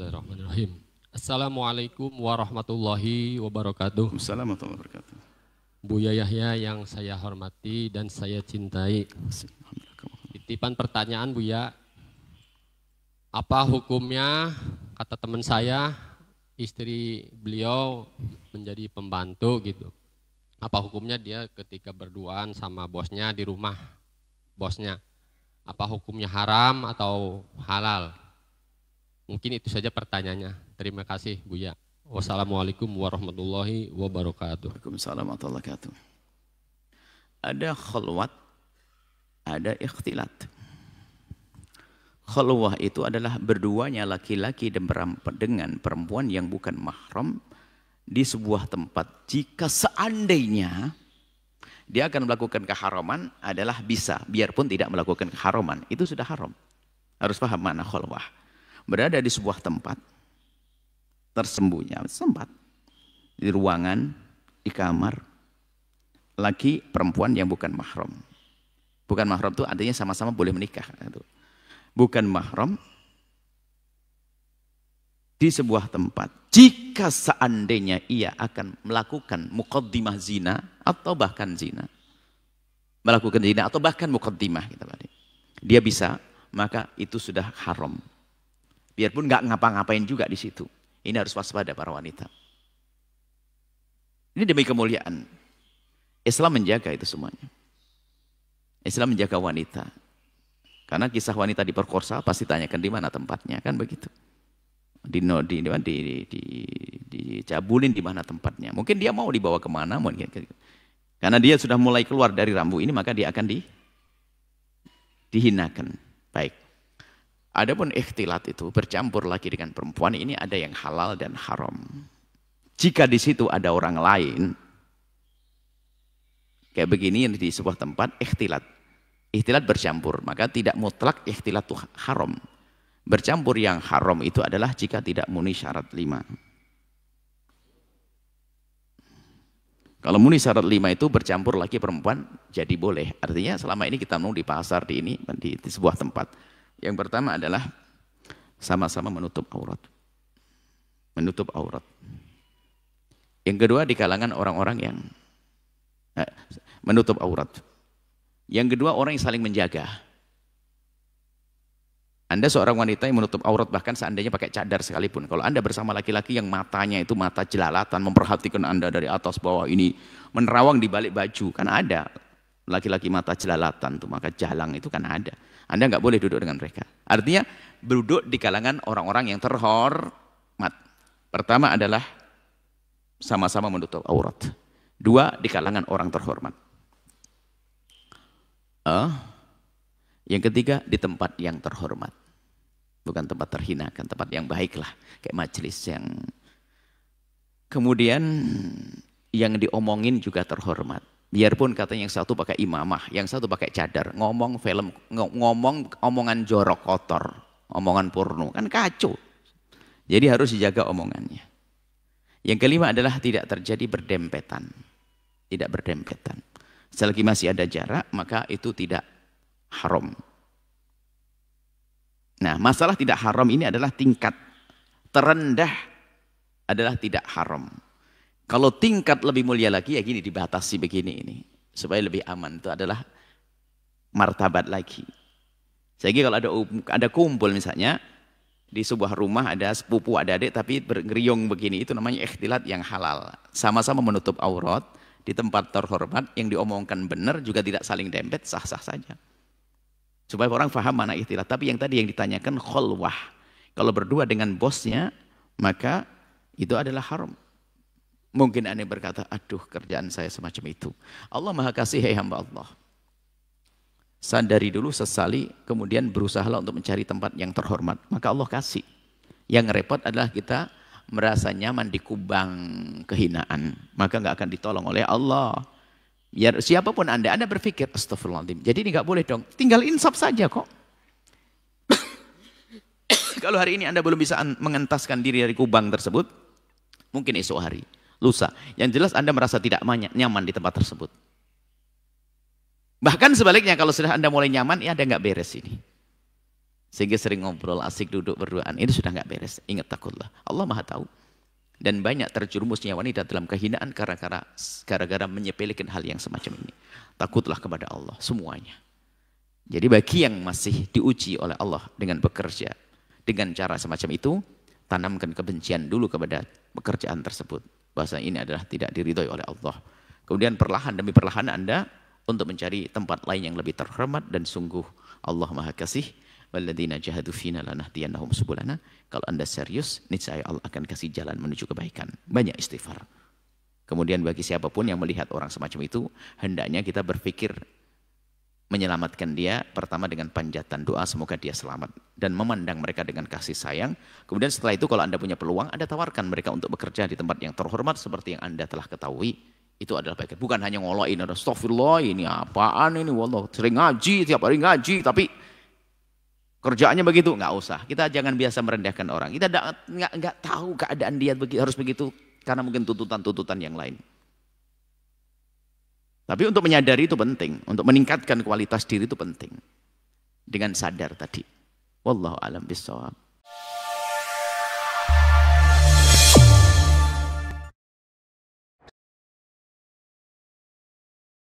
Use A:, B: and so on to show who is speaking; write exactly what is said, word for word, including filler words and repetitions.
A: Bismillahirrahmanirrahim. Assalamualaikum warahmatullahi wabarakatuh.
B: Assalamualaikum warahmatullahi wabarakatuh.
A: Buya Yahya yang saya hormati dan saya cintai. Titipan pertanyaan Buya, apa hukumnya kata teman saya, istri beliau menjadi pembantu gitu. Apa hukumnya dia ketika berduaan sama bosnya di rumah bosnya? Apa hukumnya haram atau halal? Mungkin itu saja pertanyaannya. Terima kasih Buya. Wassalamualaikum warahmatullahi wabarakatuh.
B: Waalaikumsalam warahmatullahi wabarakatuh. Ada khulwat, ada ikhtilat. Khulwah itu adalah berduanya laki-laki dengan perempuan yang bukan mahram di sebuah tempat. Jika seandainya dia akan melakukan keharaman adalah bisa, biarpun tidak melakukan keharaman, itu sudah haram. Harus paham mana khulwah. Berada di sebuah tempat tersembunyi, tempat di ruangan, di kamar, laki perempuan yang bukan mahram. Bukan mahram itu artinya sama-sama boleh menikah. Bukan mahram di sebuah tempat. Jika seandainya ia akan melakukan muqaddimah zina atau bahkan zina, melakukan zina atau bahkan muqaddimah, dia bisa, maka itu sudah haram. Biarpun nggak ngapa-ngapain juga di situ. Ini harus waspada para wanita. Ini demi kemuliaan. Islam menjaga itu semuanya. Islam menjaga wanita. Karena kisah wanita diperkosa pasti tanyakan di mana tempatnya, kan begitu. Di di di di, di, dicabulin di mana tempatnya. Mungkin dia mau dibawa kemana, mungkin. Karena dia sudah mulai keluar dari rambu ini, maka dia akan di, dihinakan. Baik. Adapun ikhtilat itu bercampur laki dengan perempuan, ini ada yang halal dan haram. Jika di situ ada orang lain, kayak begini di sebuah tempat ikhtilat, ikhtilat bercampur, maka tidak mutlak ikhtilat itu haram. Bercampur yang haram itu adalah jika tidak memenuhi syarat lima. Kalau memenuhi syarat lima itu bercampur laki perempuan jadi boleh. Artinya selama ini kita mau di pasar di ini di, di sebuah tempat. Yang pertama adalah sama-sama menutup aurat. Menutup aurat. Yang kedua di kalangan orang-orang yang eh, menutup aurat. Yang kedua orang yang saling menjaga. Anda seorang wanita yang menutup aurat bahkan seandainya pakai cadar sekalipun. Kalau Anda bersama laki-laki yang matanya itu mata jelalatan, memperhatikan Anda dari atas bawah ini, menerawang di balik baju. Kan ada laki-laki mata jelalatan tuh, maka jalang itu kan ada. Anda nggak boleh duduk dengan mereka. Artinya duduk di kalangan orang-orang yang terhormat. Pertama adalah sama-sama menutup aurat. Dua, di kalangan orang terhormat. Uh, yang ketiga, di tempat yang terhormat. Bukan tempat terhinakan, tempat yang baiklah. Kayak majelis yang... Kemudian yang diomongin juga terhormat. Biarpun katanya yang satu pakai imamah, yang satu pakai cadar, ngomong film, ngomong omongan jorok kotor, omongan porno, kan kacau. Jadi harus dijaga omongannya. Yang kelima adalah tidak terjadi berdempetan. Tidak berdempetan. Selagi masih ada jarak, maka itu tidak haram. Nah, masalah tidak haram ini adalah tingkat terendah adalah tidak haram. Kalau tingkat lebih mulia lagi, ya gini, dibatasi begini ini. Supaya lebih aman, itu adalah martabat lagi. Jadi kalau ada ada kumpul misalnya, di sebuah rumah ada sepupu, ada adik, tapi bergeriung begini, itu namanya ikhtilat yang halal. Sama-sama menutup aurat, di tempat terhormat, yang diomongkan benar, juga tidak saling dempet, sah-sah saja. Supaya orang paham mana ikhtilat. Tapi yang tadi yang ditanyakan, khulwah. Kalau berdua dengan bosnya, maka itu adalah haram. Mungkin Anda berkata, aduh kerjaan saya semacam itu. Allah Maha Kasih, hai hamba Allah. Sadari dulu, sesali, kemudian berusaha untuk mencari tempat yang terhormat. Maka Allah kasih. Yang repot adalah kita merasa nyaman di kubang kehinaan. Maka nggak akan ditolong oleh Allah. Biar siapapun Anda, Anda berpikir, astagfirullahaladzim. Jadi ini nggak boleh dong. Tinggal insaf saja kok. Kalau hari ini Anda belum bisa mengentaskan diri dari kubang tersebut, mungkin esok hari. Lusa. Yang jelas Anda merasa tidak nyaman di tempat tersebut. Bahkan sebaliknya kalau sudah Anda mulai nyaman, ya Anda nggak beres ini. Sehingga sering ngobrol, asik duduk berduaan. Itu sudah nggak beres. Ingat takutlah. Allah Maha tahu. Dan banyak terjerumusnya wanita dalam kehinaan gara-gara gara-gara menyepelekan hal yang semacam ini. Takutlah kepada Allah semuanya. Jadi bagi yang masih diuji oleh Allah dengan bekerja dengan cara semacam itu, tanamkan kebencian dulu kepada pekerjaan tersebut. Bahasa ini adalah tidak diridhoi oleh Allah. Kemudian perlahan demi perlahan Anda untuk mencari tempat lain yang lebih terhormat, dan sungguh Allah Maha Kasih. Walladzina jahadu fina lanahdiyannahum subulana. Kalau Anda serius, niscaya Allah akan kasih jalan menuju kebaikan. Banyak istighfar. Kemudian bagi siapapun yang melihat orang semacam itu, hendaknya kita berpikir menyelamatkan dia pertama dengan panjatan doa semoga dia selamat, dan memandang mereka dengan kasih sayang. Kemudian setelah itu kalau Anda punya peluang, Anda tawarkan mereka untuk bekerja di tempat yang terhormat seperti yang Anda telah ketahui. Itu adalah bagian. Bukan hanya ngoloin, astagfirullah ini apaan ini, wallah sering ngaji, tiap hari ngaji, tapi kerjaannya begitu. Nggak usah. Kita jangan biasa merendahkan orang. Kita nggak nggak tahu keadaan dia harus begitu karena mungkin tuntutan-tuntutan yang lain. Tapi untuk menyadari itu penting, untuk meningkatkan kualitas diri itu penting. Dengan sadar tadi. Wallahu a'lam bishawab.